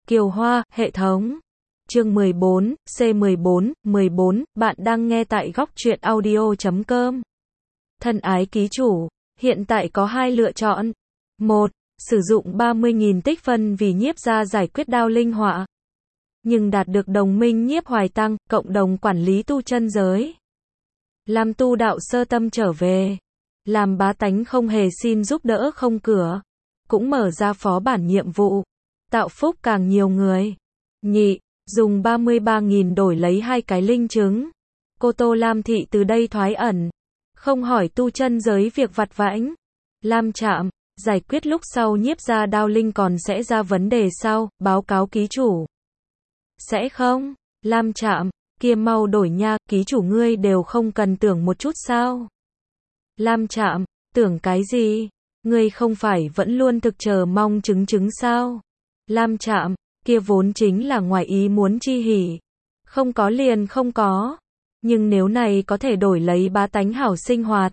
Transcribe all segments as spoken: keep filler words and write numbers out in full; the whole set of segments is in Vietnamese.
Kiều Hoa, hệ thống. Chương mười bốn, C mười bốn, mười bốn, bạn đang nghe tại góc truyện audio chấm com. Thân ái ký chủ, hiện tại có hai lựa chọn. một. Sử dụng ba mươi nghìn tích phân vì nhiếp gia giải quyết đao linh họa. Nhưng đạt được đồng minh nhiếp hoài tăng, cộng đồng quản lý tu chân giới. Làm tu đạo sơ tâm trở về. Làm bá tánh không hề xin giúp đỡ không cửa. Cũng mở ra phó bản nhiệm vụ. Tạo phúc càng nhiều người. Nhị, dùng ba mươi ba nghìn đổi lấy hai cái linh chứng. Cô Tô Lam Thị từ đây thoái ẩn. Không hỏi tu chân giới việc vặt vãnh. Lam Trạm, giải quyết lúc sau nhiếp gia đao linh còn sẽ ra vấn đề sau, báo cáo ký chủ. Sẽ không? Lam Trạm, kia mau đổi nha, ký chủ ngươi đều không cần tưởng một chút sao? Lam Trạm, tưởng cái gì? Ngươi không phải vẫn luôn thực chờ mong chứng chứng sao? Lam Trạm, kia vốn chính là ngoài ý muốn chi hỉ. Không có liền không có. Nhưng nếu này có thể đổi lấy bá tánh hảo sinh hoạt.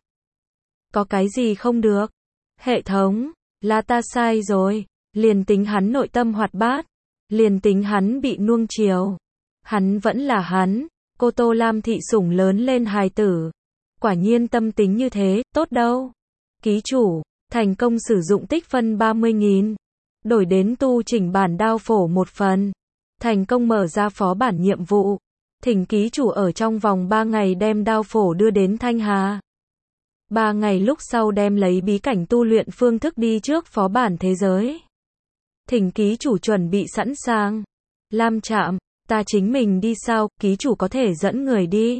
Có cái gì không được? Hệ thống, là ta sai rồi. Liền tính hắn nội tâm hoạt bát. Liền tính hắn bị nuông chiều. Hắn vẫn là hắn. Cô Tô Lam Thị sủng lớn lên hài tử. Quả nhiên tâm tính như thế, tốt đâu. Ký chủ, thành công sử dụng tích phân ba mươi nghìn. Đổi đến tu chỉnh bản đao phổ một phần. Thành công mở ra phó bản nhiệm vụ. Thỉnh ký chủ ở trong vòng ba ngày đem đao phổ đưa đến Thanh Hà. ba ngày lúc sau đem lấy bí cảnh tu luyện phương thức đi trước phó bản thế giới. Thỉnh ký chủ chuẩn bị sẵn sàng. Lam Trạm, ta chính mình đi sao, ký chủ có thể dẫn người đi.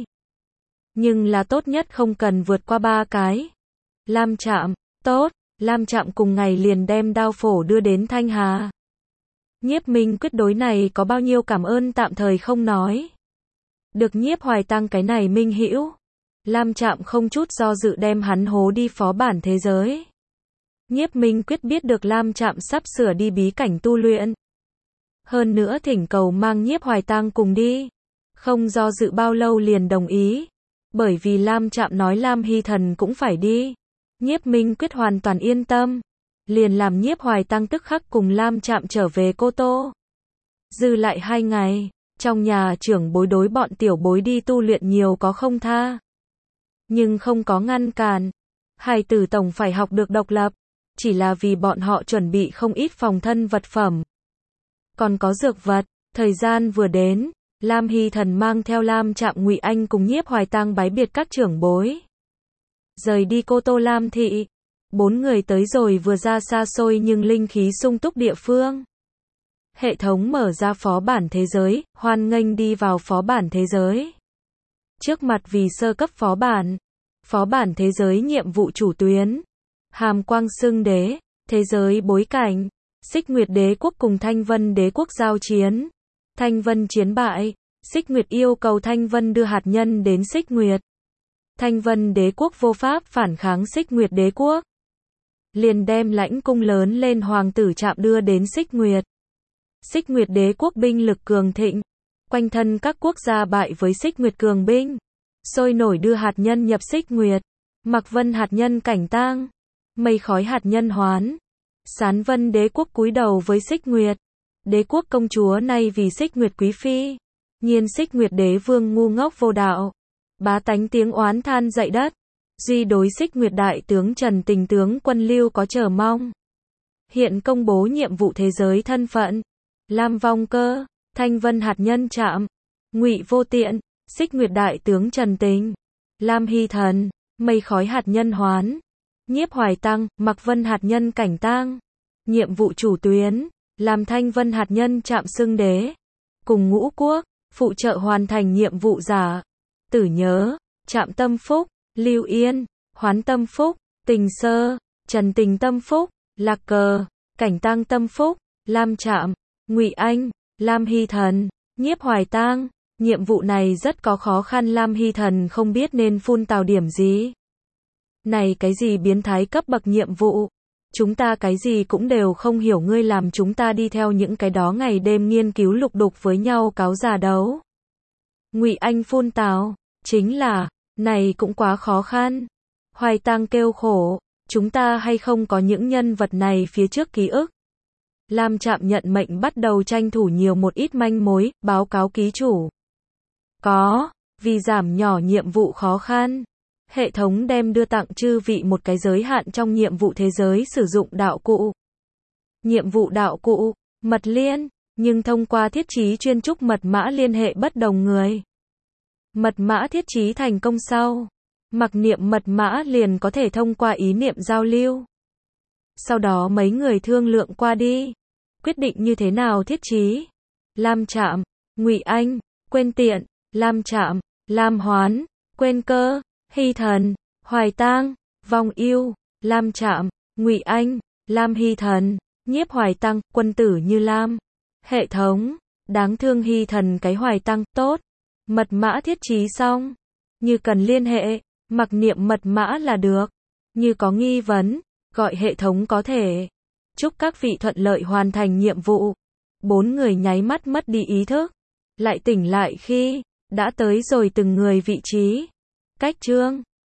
Nhưng là tốt nhất không cần vượt qua ba cái. Lam Trạm, tốt. Lam Trạm cùng ngày liền đem đao phổ đưa đến Thanh Hà. Nhiếp Minh Quyết đối này có bao nhiêu cảm ơn tạm thời không nói. Được nhiếp hoài tăng cái này minh hữu. Lam Trạm không chút do dự đem hắn hố đi phó bản thế giới. Nhiếp Minh Quyết biết được Lam Trạm sắp sửa đi bí cảnh tu luyện. Hơn nữa thỉnh cầu mang nhiếp hoài tăng cùng đi. Không do dự bao lâu liền đồng ý. Bởi vì Lam Trạm nói Lam Hy Thần cũng phải đi. Nhiếp Minh Quyết hoàn toàn yên tâm. Liền làm nhiếp hoài tăng tức khắc cùng Lam Trạm trở về Cô Tô. Dư lại hai ngày. Trong nhà trưởng bối đối bọn tiểu bối đi tu luyện nhiều có không tha. Nhưng không có ngăn cản. Hài tử tổng phải học được độc lập. Chỉ là vì bọn họ chuẩn bị không ít phòng thân vật phẩm. Còn có dược vật. Thời gian vừa đến. Lam Hy Thần mang theo Lam Trạm Ngụy Anh cùng nhiếp hoài tăng bái biệt các trưởng bối. Rời đi Cô Tô Lam Thị. Bốn người tới rồi vừa ra xa xôi nhưng linh khí sung túc địa phương. Hệ thống mở ra phó bản thế giới, hoan nghênh đi vào phó bản thế giới. Trước mặt vì sơ cấp phó bản. Phó bản thế giới nhiệm vụ chủ tuyến. Hàm Quang Xưng Đế. Thế giới bối cảnh. Xích Nguyệt Đế quốc cùng Thanh Vân Đế quốc giao chiến. Thanh Vân chiến bại. Xích Nguyệt yêu cầu Thanh Vân đưa hạt nhân đến Xích Nguyệt. Thanh Vân Đế quốc vô pháp phản kháng Xích Nguyệt Đế quốc. Liền đem lãnh cung lớn lên hoàng tử Trạm đưa đến Xích Nguyệt. Xích Nguyệt Đế quốc binh lực cường thịnh. Quanh thân các quốc gia bại với Xích Nguyệt cường binh. Sôi nổi đưa hạt nhân nhập Xích Nguyệt. Mặc Vân hạt nhân cảnh tang. Mây khói hạt nhân hoán. Sán Vân Đế quốc cúi đầu với Xích Nguyệt. Đế quốc công chúa nay vì Xích Nguyệt quý phi. Nhiên Xích Nguyệt Đế vương ngu ngốc vô đạo. Bá tánh tiếng oán than dậy đất. Duy đối Xích Nguyệt đại tướng Trần Tình tướng quân Lưu có chờ mong. Hiện công bố nhiệm vụ thế giới thân phận. Lam Vong Cơ, Thanh Vân hạt nhân Trạm, Ngụy Vô Tiện, Xích Nguyệt đại tướng Trần Tình, Lam Hy Thần, Mây khói hạt nhân hoán, nhiếp hoài tăng, Mặc Vân hạt nhân cảnh tang. Nhiệm vụ chủ tuyến, làm Thanh Vân hạt nhân Trạm Xưng Đế. Cùng Ngũ Quốc, phụ trợ hoàn thành nhiệm vụ giả. Tử Nhớ, Trạm Tâm Phúc, Lưu Yên, Hoán Tâm Phúc, Tình Sơ, Trần Tình Tâm Phúc, Lạc Cờ, Cảnh Tang Tâm Phúc, Lam Trạm, Ngụy Anh, Lam Hy Thần, nhiếp hoài tang. Nhiệm vụ này rất có khó khăn. Lam Hy Thần không biết nên phun tào điểm gì. Này cái gì biến thái cấp bậc nhiệm vụ. Chúng ta cái gì cũng đều không hiểu, ngươi làm chúng ta đi theo những cái đó ngày đêm nghiên cứu lục đục với nhau cáo già đấu. Ngụy Anh phun tào, chính là, này cũng quá khó khăn. Hoài Tăng kêu khổ, chúng ta hay không có những nhân vật này phía trước ký ức. Lam Trạm nhận mệnh bắt đầu tranh thủ nhiều một ít manh mối, báo cáo ký chủ. Có, vì giảm nhỏ nhiệm vụ khó khăn, hệ thống đem đưa tặng chư vị một cái giới hạn trong nhiệm vụ thế giới sử dụng đạo cụ. Nhiệm vụ đạo cụ, mật liên, nhưng thông qua thiết trí chuyên trúc mật mã liên hệ bất đồng người. Mật mã thiết trí thành công sau, mặc niệm mật mã liền có thể thông qua ý niệm giao lưu. Sau đó mấy người thương lượng qua đi, quyết định như thế nào thiết trí. Lam Trạm, Ngụy Anh, quên tiện, Lam Trạm, Lam Hoán, quên cơ, Hy Thần, Hoài Tang, Vong Yêu, Lam Trạm, Ngụy Anh, Lam Hy Thần, Nhiếp Hoài Tăng, quân tử như Lam. Hệ thống, đáng thương Hy Thần cái Hoài Tăng, tốt. Mật mã thiết trí xong, như cần liên hệ, mặc niệm mật mã là được. Như có nghi vấn, gọi hệ thống có thể. Chúc các vị thuận lợi hoàn thành nhiệm vụ. Bốn người nháy mắt mất đi ý thức, lại tỉnh lại khi đã tới rồi từng người vị trí. Cách chương